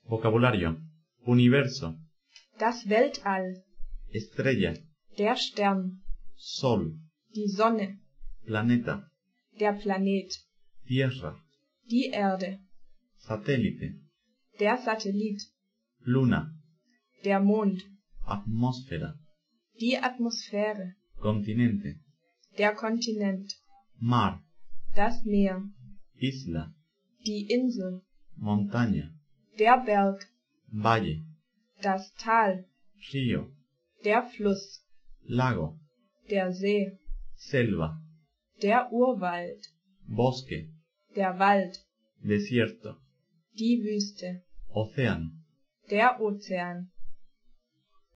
Vocabulario. Universo. Das Weltall. Estrella. Der Stern. Sol. Die Sonne. Planeta. Der Planet. Tierra. Die Erde. Satélite. Der Satellit. Luna. Der Mond. Atmósfera. Die Atmosphäre. Continente. Der Kontinent. Mar. Das Meer. Isla. Die Insel. Montaña. Der Berg. Valle. Das Tal. Río. Der Fluss. Lago. Der See. Selva. Der Urwald. Bosque. Der Wald. Desierto. Die Wüste. Océano. Der Ozean.